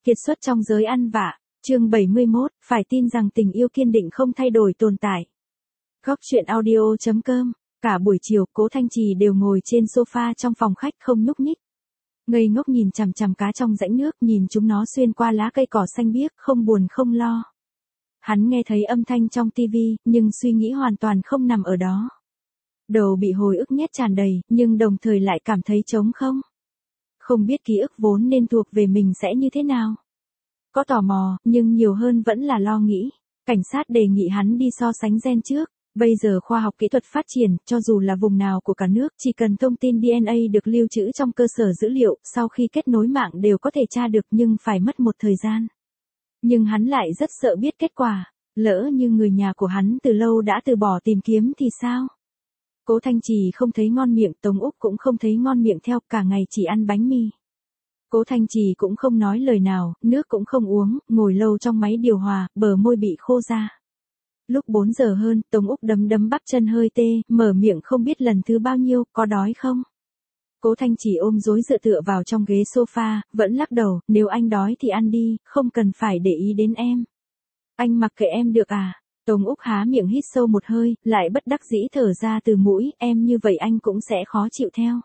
Kiệt xuất trong giới ăn vạ, chương 71, phải tin rằng tình yêu kiên định không thay đổi tồn tại. Góc chuyện audio.com, cả buổi chiều Cố Thanh Trì đều ngồi trên sofa trong phòng khách không nhúc nhích. Ngây ngốc nhìn chằm chằm cá trong rãnh nước, nhìn chúng nó xuyên qua lá cây cỏ xanh biếc, không buồn không lo. Hắn nghe thấy âm thanh trong tivi, nhưng suy nghĩ hoàn toàn không nằm ở đó. Đầu bị hồi ức nhét tràn đầy, nhưng đồng thời lại cảm thấy trống không. Không biết ký ức vốn nên thuộc về mình sẽ như thế nào. Có tò mò, nhưng nhiều hơn vẫn là lo nghĩ. Cảnh sát đề nghị hắn đi so sánh gen trước. Bây giờ khoa học kỹ thuật phát triển, cho dù là vùng nào của cả nước, chỉ cần thông tin DNA được lưu trữ trong cơ sở dữ liệu, sau khi kết nối mạng đều có thể tra được, nhưng phải mất một thời gian. Nhưng hắn lại rất sợ biết kết quả. Lỡ như người nhà của hắn từ lâu đã từ bỏ tìm kiếm thì sao? Cố Thanh Trì không thấy ngon miệng, Tống Úc cũng không thấy ngon miệng theo, cả ngày chỉ ăn bánh mì. Cố Thanh Trì cũng không nói lời nào, nước cũng không uống, ngồi lâu trong máy điều hòa, bờ môi bị khô ra. Lúc 4 giờ hơn, Tống Úc đấm bắp chân hơi tê, mở miệng không biết lần thứ bao nhiêu, có đói không? Cố Thanh Trì ôm gối dựa tựa vào trong ghế sofa, vẫn lắc đầu, nếu anh đói thì ăn đi, không cần phải để ý đến em. Anh mặc kệ em được à? Tống Úc há miệng hít sâu một hơi, lại bất đắc dĩ thở ra từ mũi, em như vậy anh cũng sẽ khó chịu theo.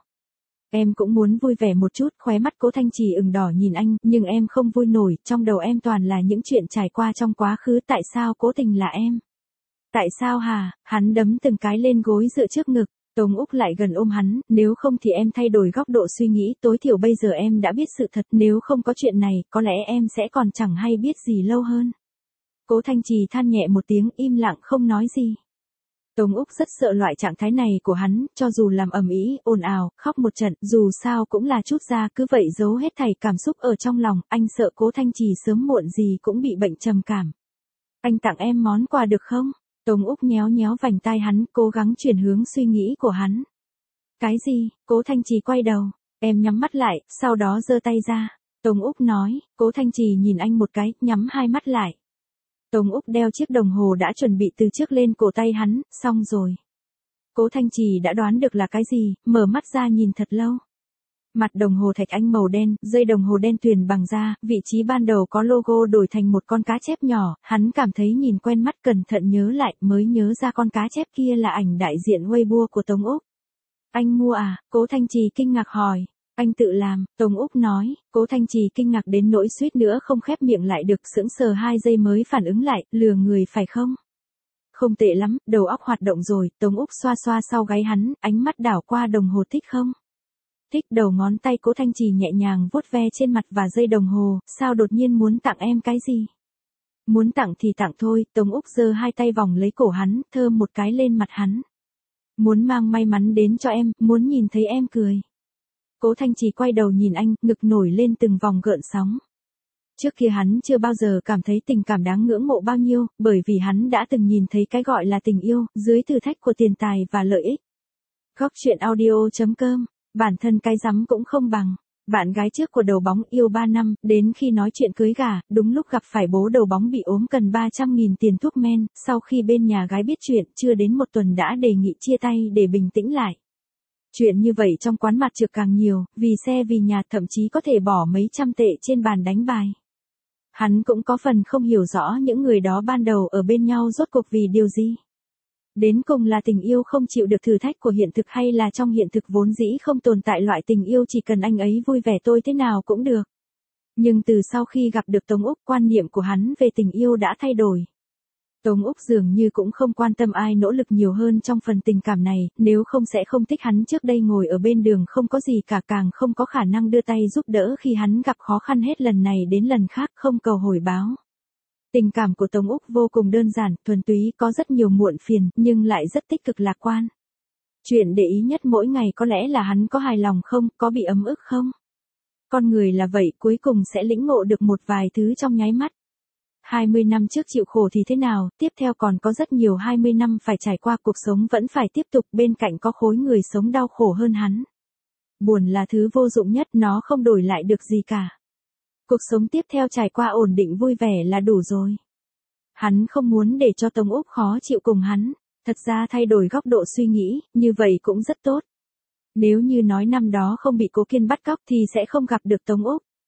Em cũng muốn vui vẻ một chút, khóe mắt Cố Thanh Trì ửng đỏ nhìn anh, nhưng em không vui nổi, trong đầu em toàn là những chuyện trải qua trong quá khứ, tại sao cố tình là em? Tại sao hả? Hắn đấm từng cái lên gối dựa trước ngực, Tống Úc lại gần ôm hắn, nếu không thì em thay đổi góc độ suy nghĩ, tối thiểu bây giờ em đã biết sự thật, nếu không có chuyện này, có lẽ em sẽ còn chẳng hay biết gì lâu hơn. Cố Thanh Trì than nhẹ một tiếng, im lặng không nói gì. Tống Úc rất sợ loại trạng thái này của hắn, cho dù làm ầm ĩ, ồn ào, khóc một trận, dù sao cũng là chút ra, cứ vậy giấu hết thảy cảm xúc ở trong lòng, anh sợ Cố Thanh Trì sớm muộn gì cũng bị bệnh trầm cảm. Anh tặng em món quà được không? Tống Úc nhéo nhéo vành tai hắn, cố gắng chuyển hướng suy nghĩ của hắn. Cái gì? Cố Thanh Trì quay đầu, em nhắm mắt lại, sau đó giơ tay ra. Tống Úc nói, Cố Thanh Trì nhìn anh một cái, nhắm hai mắt lại. Tống Úc đeo chiếc đồng hồ đã chuẩn bị từ trước lên cổ tay hắn, xong rồi. Cố Thanh Trì đã đoán được là cái gì, mở mắt ra nhìn thật lâu. Mặt đồng hồ thạch anh màu đen, dây đồng hồ đen tuyền bằng da, vị trí ban đầu có logo đổi thành một con cá chép nhỏ, hắn cảm thấy nhìn quen mắt, cẩn thận nhớ lại, mới nhớ ra con cá chép kia là ảnh đại diện Weibo của Tống Úc. Anh mua à? Cố Thanh Trì kinh ngạc hỏi. Anh tự làm, Tống Úc nói. Cố Thanh Trì kinh ngạc đến nỗi suýt nữa không khép miệng lại được, sững sờ 2 giây mới phản ứng lại, lừa người phải không? Không tệ lắm, đầu óc hoạt động rồi. Tống Úc xoa xoa sau gáy hắn, ánh mắt đảo qua đồng hồ, thích không? Thích. Đầu ngón tay Cố Thanh Trì nhẹ nhàng vuốt ve trên mặt và dây đồng hồ, sao đột nhiên muốn tặng em cái gì? Muốn tặng thì tặng thôi. Tống Úc giơ 2 tay vòng lấy cổ hắn, thơm một cái lên mặt hắn. Muốn mang may mắn đến cho em, muốn nhìn thấy em cười. Cố Thanh Trì quay đầu nhìn anh, ngực nổi lên từng vòng gợn sóng. Trước kia hắn chưa bao giờ cảm thấy tình cảm đáng ngưỡng mộ bao nhiêu, bởi vì hắn đã từng nhìn thấy cái gọi là tình yêu, dưới thử thách của tiền tài và lợi ích. Góc chuyện audio.com, bản thân cái rắm cũng không bằng. Bạn gái trước của đầu bóng yêu 3 năm, đến khi nói chuyện cưới gả, đúng lúc gặp phải bố đầu bóng bị ốm cần 300.000 tiền thuốc men, sau khi bên nhà gái biết chuyện, chưa đến 1 tuần đã đề nghị chia tay để bình tĩnh lại. Chuyện như vậy trong quán mặt trược càng nhiều, vì xe vì nhà, thậm chí có thể bỏ mấy trăm tệ trên bàn đánh bài. Hắn cũng có phần không hiểu rõ những người đó ban đầu ở bên nhau rốt cuộc vì điều gì. Đến cùng là tình yêu không chịu được thử thách của hiện thực, hay là trong hiện thực vốn dĩ không tồn tại loại tình yêu chỉ cần anh ấy vui vẻ tôi thế nào cũng được. Nhưng từ sau khi gặp được Tống Úc, quan niệm của hắn về tình yêu đã thay đổi. Tống Úc dường như cũng không quan tâm ai nỗ lực nhiều hơn trong phần tình cảm này, nếu không sẽ không thích hắn trước đây ngồi ở bên đường không có gì cả, càng không có khả năng đưa tay giúp đỡ khi hắn gặp khó khăn hết lần này đến lần khác, không cầu hồi báo. Tình cảm của Tống Úc vô cùng đơn giản, thuần túy, có rất nhiều muộn phiền, nhưng lại rất tích cực lạc quan. Chuyện để ý nhất mỗi ngày có lẽ là hắn có hài lòng không, có bị ấm ức không. Con người là vậy, cuối cùng sẽ lĩnh ngộ được một vài thứ trong nháy mắt. 20 năm trước chịu khổ thì thế nào, tiếp theo còn có rất nhiều 20 năm phải trải qua, cuộc sống vẫn phải tiếp tục, bên cạnh có khối người sống đau khổ hơn hắn. Buồn là thứ vô dụng nhất, nó không đổi lại được gì cả. Cuộc sống tiếp theo trải qua ổn định vui vẻ là đủ rồi. Hắn không muốn để cho Tống Úc khó chịu cùng hắn, thật ra thay đổi góc độ suy nghĩ, như vậy cũng rất tốt. Nếu như nói năm đó không bị Cố Kiên bắt cóc thì sẽ không gặp được Tống Úc.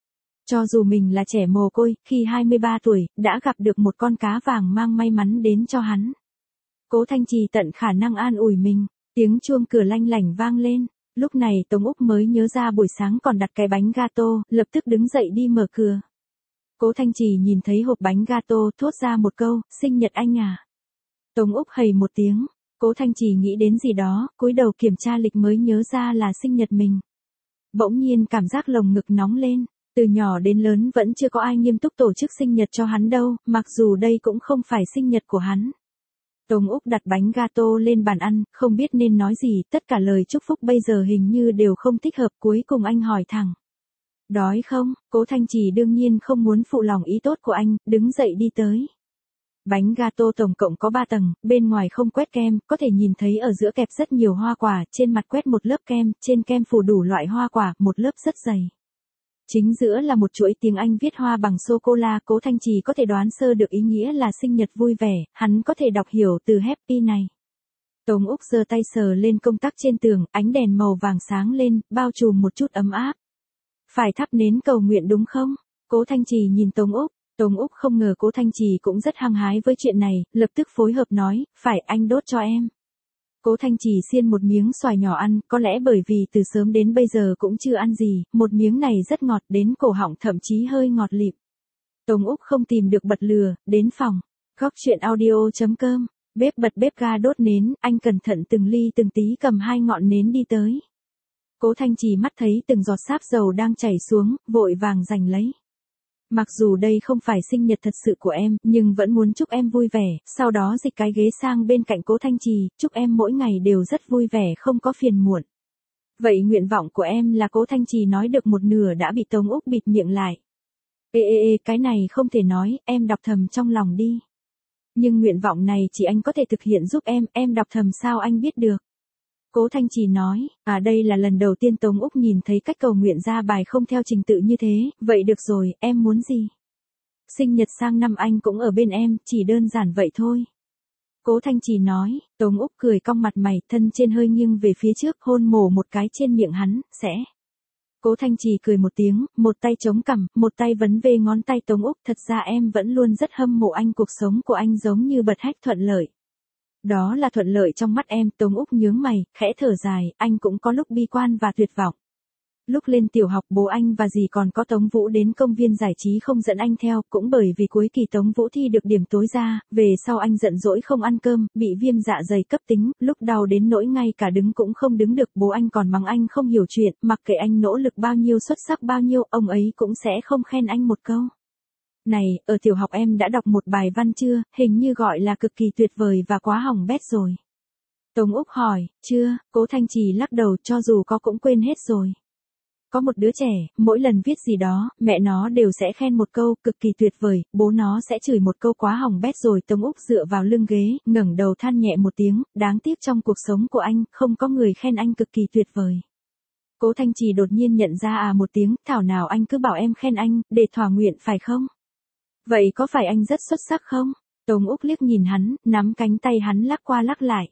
Cho dù mình là trẻ mồ côi, khi 23 tuổi, đã gặp được một con cá vàng mang may mắn đến cho hắn. Cố Thanh Trì tận khả năng an ủi mình, tiếng chuông cửa lanh lảnh vang lên. Lúc này Tống Úc mới nhớ ra buổi sáng còn đặt cái bánh gato, lập tức đứng dậy đi mở cửa. Cố Thanh Trì nhìn thấy hộp bánh gato, thốt ra một câu, sinh nhật anh à. Tống Úc hầy một tiếng, Cố Thanh Trì nghĩ đến gì đó, cúi đầu kiểm tra lịch mới nhớ ra là sinh nhật mình. Bỗng nhiên cảm giác lồng ngực nóng lên, từ nhỏ đến lớn vẫn chưa có ai nghiêm túc tổ chức sinh nhật cho hắn đâu, mặc dù đây cũng không phải sinh nhật của hắn. Tống Úc đặt bánh gato lên bàn ăn, không biết nên nói gì, tất cả lời chúc phúc bây giờ hình như đều không thích hợp, cuối cùng anh hỏi thẳng. Đói không? Cố Thanh Trì đương nhiên không muốn phụ lòng ý tốt của anh, đứng dậy đi tới. Bánh gato tổng cộng có 3 tầng, bên ngoài không quét kem, có thể nhìn thấy ở giữa kẹp rất nhiều hoa quả, trên mặt quét một lớp kem, trên kem phủ đủ loại hoa quả, một lớp rất dày. Chính giữa là một chuỗi tiếng Anh viết hoa bằng sô-cô-la, Cố Thanh Trì có thể đoán sơ được ý nghĩa là sinh nhật vui vẻ, hắn có thể đọc hiểu từ happy này. Tống Úc giơ tay sờ lên công tắc trên tường, ánh đèn màu vàng sáng lên, bao trùm một chút ấm áp. Phải thắp nến cầu nguyện đúng không? Cố Thanh Trì nhìn Tống Úc. Tống Úc không ngờ Cố Thanh Trì cũng rất hăng hái với chuyện này, lập tức phối hợp nói, phải anh đốt cho em. Cố Thanh Trì xiên một miếng xoài nhỏ ăn, có lẽ bởi vì từ sớm đến bây giờ cũng chưa ăn gì, một miếng này rất ngọt đến cổ họng thậm chí hơi ngọt lịm. Tống Úc không tìm được bật lửa, đến phòng. Góc chuyện audio.com, bếp bật bếp ga đốt nến, anh cẩn thận từng ly từng tí cầm 2 ngọn nến đi tới. Cố Thanh Trì mắt thấy từng giọt sáp dầu đang chảy xuống, vội vàng giành lấy. Mặc dù đây không phải sinh nhật thật sự của em, nhưng vẫn muốn chúc em vui vẻ, sau đó dịch cái ghế sang bên cạnh Cố Thanh Trì, chúc em mỗi ngày đều rất vui vẻ không có phiền muộn. Vậy nguyện vọng của em là Cố Thanh Trì nói được một nửa đã bị Tống Úc bịt miệng lại. Cái này không thể nói, em đọc thầm trong lòng đi. Nhưng nguyện vọng này chỉ anh có thể thực hiện giúp em đọc thầm sao anh biết được. Cố Thanh Trì nói, đây là lần đầu tiên Tống Úc nhìn thấy cách cầu nguyện ra bài không theo trình tự như thế, vậy được rồi, em muốn gì? Sinh nhật sang năm anh cũng ở bên em, chỉ đơn giản vậy thôi. Cố Thanh Trì nói, Tống Úc cười cong mặt mày, thân trên hơi nghiêng về phía trước, hôn mổ một cái trên miệng hắn, sẽ. Cố Thanh Trì cười một tiếng, một tay chống cằm, một tay vấn về ngón tay Tống Úc, thật ra em vẫn luôn rất hâm mộ anh, cuộc sống của anh giống như bật hách thuận lợi. Đó là thuận lợi trong mắt em, Tống Úc nhướng mày, khẽ thở dài, anh cũng có lúc bi quan và tuyệt vọng. Lúc lên tiểu học bố anh và dì còn có Tống Vũ đến công viên giải trí không dẫn anh theo, cũng bởi vì cuối kỳ Tống Vũ thi được điểm tối ra, về sau anh giận dỗi không ăn cơm, bị viêm dạ dày cấp tính, lúc đau đến nỗi ngay cả đứng cũng không đứng được, bố anh còn mắng anh không hiểu chuyện, mặc kệ anh nỗ lực bao nhiêu xuất sắc bao nhiêu, ông ấy cũng sẽ không khen anh một câu. Này, ở tiểu học em đã đọc một bài văn chưa, hình như gọi là cực kỳ tuyệt vời và quá hỏng bét rồi. Tống Úc hỏi, chưa, Cố Thanh Trì lắc đầu, cho dù có cũng quên hết rồi. Có một đứa trẻ, mỗi lần viết gì đó, mẹ nó đều sẽ khen một câu, cực kỳ tuyệt vời, bố nó sẽ chửi một câu quá hỏng bét rồi. Tống Úc dựa vào lưng ghế, ngẩng đầu than nhẹ một tiếng, đáng tiếc trong cuộc sống của anh, không có người khen anh cực kỳ tuyệt vời. Cố Thanh Trì đột nhiên nhận ra một tiếng, thảo nào anh cứ bảo em khen anh, để thỏa nguyện phải không? Vậy có phải anh rất xuất sắc không? Tống Úc liếc nhìn hắn, nắm cánh tay hắn lắc qua lắc lại.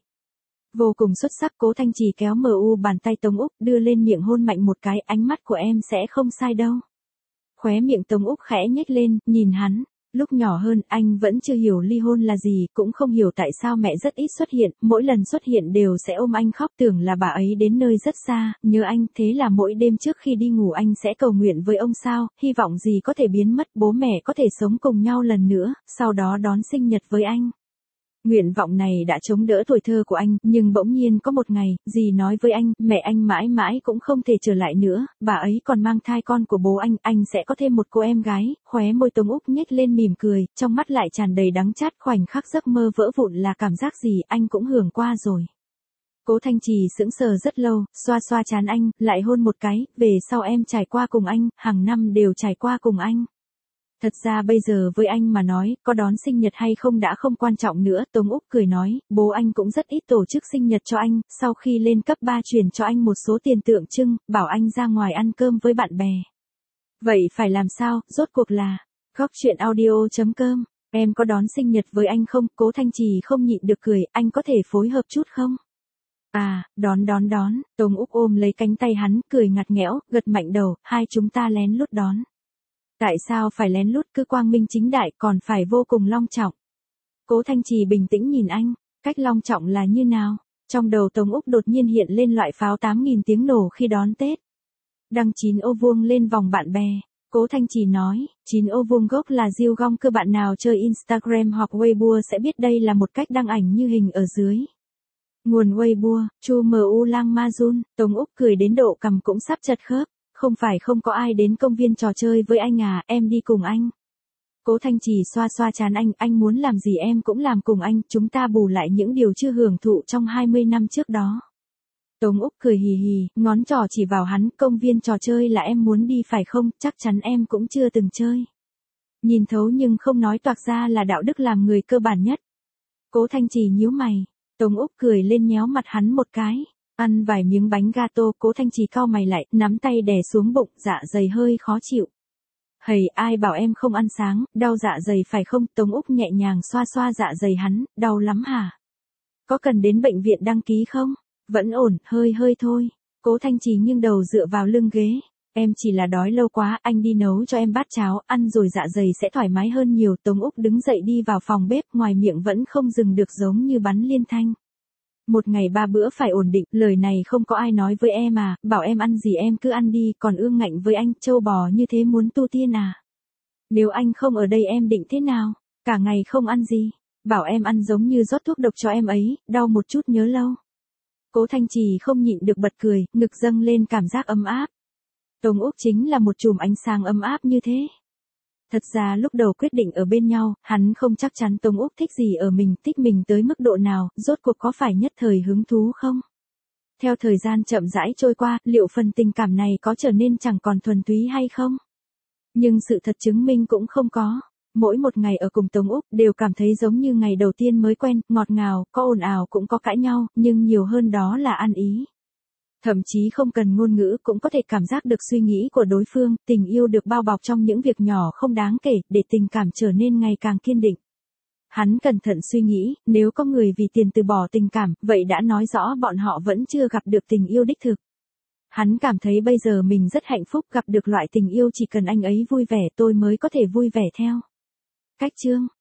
Vô cùng xuất sắc. Cố Thanh Trì kéo bàn tay Tống Úc, đưa lên miệng hôn mạnh một cái, ánh mắt của em sẽ không sai đâu. Khóe miệng Tống Úc khẽ nhếch lên, nhìn hắn. Lúc nhỏ hơn, anh vẫn chưa hiểu ly hôn là gì, cũng không hiểu tại sao mẹ rất ít xuất hiện, mỗi lần xuất hiện đều sẽ ôm anh khóc, tưởng là bà ấy đến nơi rất xa, nhớ anh, thế là mỗi đêm trước khi đi ngủ anh sẽ cầu nguyện với ông sao, hy vọng gì có thể biến mất, bố mẹ có thể sống cùng nhau lần nữa, sau đó đón sinh nhật với anh. Nguyện vọng này đã chống đỡ tuổi thơ của anh, nhưng bỗng nhiên có một ngày, dì nói với anh, mẹ anh mãi mãi cũng không thể trở lại nữa, bà ấy còn mang thai con của bố anh sẽ có thêm một cô em gái, khóe môi Tống Úc nhếch lên mỉm cười, trong mắt lại tràn đầy đắng chát, khoảnh khắc giấc mơ vỡ vụn là cảm giác gì anh cũng hưởng qua rồi. Cố Thanh Trì sững sờ rất lâu, xoa xoa trán anh, lại hôn một cái, về sau em trải qua cùng anh, hàng năm đều trải qua cùng anh. Thật ra bây giờ với anh mà nói, có đón sinh nhật hay không đã không quan trọng nữa, Tống Úc cười nói, bố anh cũng rất ít tổ chức sinh nhật cho anh, sau khi lên cấp 3 truyền cho anh một số tiền tượng trưng, bảo anh ra ngoài ăn cơm với bạn bè. Vậy phải làm sao, rốt cuộc là, góc chuyện audio.com, em có đón sinh nhật với anh không? Cố Thanh Trì không nhịn được cười, anh có thể phối hợp chút không? Đón, Tống Úc ôm lấy cánh tay hắn, cười ngặt nghẽo, gật mạnh đầu, hai chúng ta lén lút đón. Tại sao phải lén lút, cứ quang minh chính đại, còn phải vô cùng long trọng. Cố Thanh Trì bình tĩnh nhìn anh, cách long trọng là như nào? Trong đầu Tống Úc đột nhiên hiện lên loại pháo 8.000 tiếng nổ khi đón Tết. Đăng 9 ô vuông lên vòng bạn bè. Cố Thanh Trì nói, 9 ô vuông gốc là diêu gong, cơ bạn nào chơi Instagram hoặc Weibo sẽ biết đây là một cách đăng ảnh như hình ở dưới. Nguồn Weibo, Chu Mu Lang Ma Jun. Tống Úc cười đến độ cằm cũng sắp chật khớp. Không phải không có ai đến công viên trò chơi với anh à, em đi cùng anh. Cố Thanh Trì xoa xoa trán anh muốn làm gì em cũng làm cùng anh, chúng ta bù lại những điều chưa hưởng thụ trong 20 năm trước đó. Tống Úc cười hì hì, ngón trỏ chỉ vào hắn, công viên trò chơi là em muốn đi phải không, chắc chắn em cũng chưa từng chơi. Nhìn thấu nhưng không nói toạc ra là đạo đức làm người cơ bản nhất. Cố Thanh Trì nhíu mày, Tống Úc cười lên nhéo mặt hắn một cái. Ăn vài miếng bánh gato, Cố Thanh Trì cau mày lại, nắm tay đè xuống bụng, dạ dày hơi khó chịu. Hầy, ai bảo em không ăn sáng, đau dạ dày phải không? Tống Úc nhẹ nhàng xoa xoa dạ dày hắn, đau lắm hả? Có cần đến bệnh viện đăng ký không? Vẫn ổn, hơi thôi. Cố Thanh Trì nghiêng đầu dựa vào lưng ghế. Em chỉ là đói lâu quá, anh đi nấu cho em bát cháo, ăn rồi dạ dày sẽ thoải mái hơn nhiều. Tống Úc đứng dậy đi vào phòng bếp, ngoài miệng vẫn không dừng được giống như bắn liên thanh. Một ngày 3 bữa phải ổn định, lời này không có ai nói với em à, bảo em ăn gì em cứ ăn đi, còn ương ngạnh với anh, trâu bò như thế muốn tu tiên à. Nếu anh không ở đây em định thế nào, cả ngày không ăn gì, bảo em ăn giống như rót thuốc độc cho em ấy, đau một chút nhớ lâu. Cố Thanh Trì không nhịn được bật cười, ngực dâng lên cảm giác ấm áp. Tống Úc chính là một chùm ánh sáng ấm áp như thế. Thật ra lúc đầu quyết định ở bên nhau, hắn không chắc chắn Tống Úc thích gì ở mình, thích mình tới mức độ nào, rốt cuộc có phải nhất thời hứng thú không? Theo thời gian chậm rãi trôi qua, liệu phần tình cảm này có trở nên chẳng còn thuần túy hay không? Nhưng sự thật chứng minh cũng không có. Mỗi một ngày ở cùng Tống Úc đều cảm thấy giống như ngày đầu tiên mới quen, ngọt ngào, có ồn ào cũng có cãi nhau, nhưng nhiều hơn đó là ăn ý. Thậm chí không cần ngôn ngữ cũng có thể cảm giác được suy nghĩ của đối phương, tình yêu được bao bọc trong những việc nhỏ không đáng kể, để tình cảm trở nên ngày càng kiên định. Hắn cẩn thận suy nghĩ, nếu có người vì tiền từ bỏ tình cảm, vậy đã nói rõ bọn họ vẫn chưa gặp được tình yêu đích thực. Hắn cảm thấy bây giờ mình rất hạnh phúc gặp được loại tình yêu chỉ cần anh ấy vui vẻ tôi mới có thể vui vẻ theo. Cách chương